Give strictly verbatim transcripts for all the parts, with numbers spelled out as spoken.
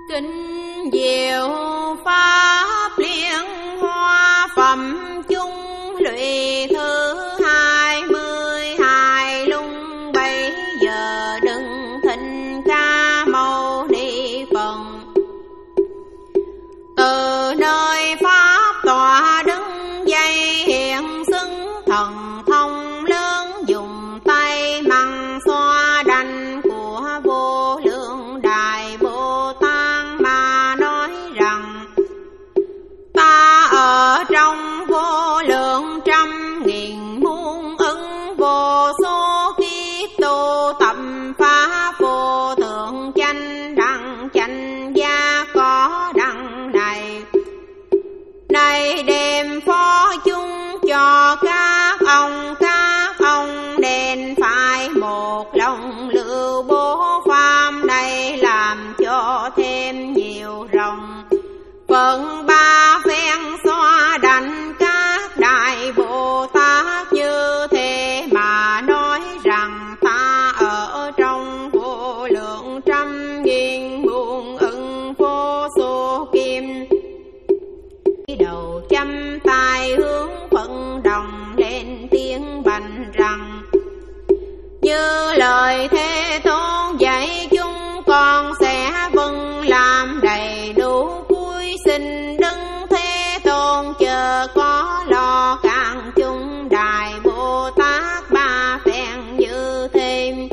Kinh diệu pháp liên hoa phẩm chung lụy thứ hai mươi hai lung bảy giờ đừng thịnh ca mâu ni Phật. Từ nơi pháp tọa đứng dây hiện xứng thần thông lớn, dùng tay măng xoa đành của vô lượng đại Bồ Tát mà nói rằng: ta ở trong vô lượng trăm nghìn muôn ức vô số kiếp tu tập phá vô thượng chánh đẳng chánh giác có đẳng này. Này đem phó chung cho các ông, các ông nên phải một lòng lưu bố pháp này, làm cho thêm nhiều rộng. Phần ba phen xoa đảnh các đại Bồ Tát như thế mà nói rằng: ta ở trong vô lượng trăm nghìn muôn ức vô số kim, đầu chăm tay hướng phận đồng lên tiếng bành rằng: như lời Thế Tôn dạy chúng con sẽ vâng làm đầy đủ, cúi xin Đức Thế Tôn chờ có lo cạn chúng đại Bồ Tát ba phen như thêm.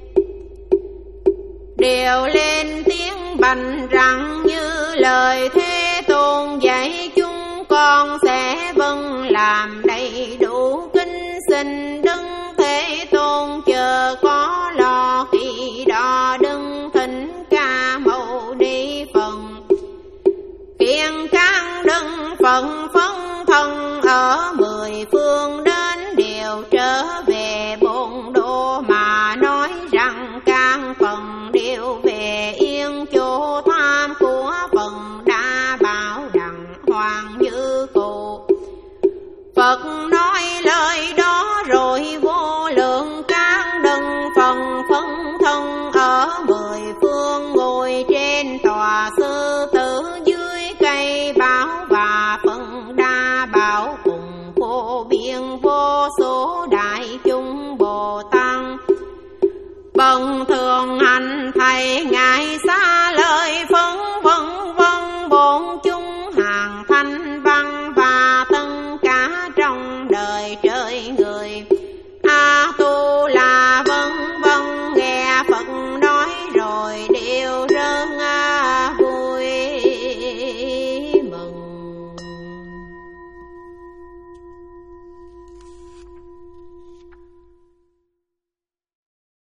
Đều lên tiếng bành rằng: như lời Thế Tôn dạy chúng con sẽ vâng làm đầy đủ, kính xin Đức Thế Tôn chờ có lo, khi đó đừng thỉnh ca mâu ni Phật. Kiên can đừng phận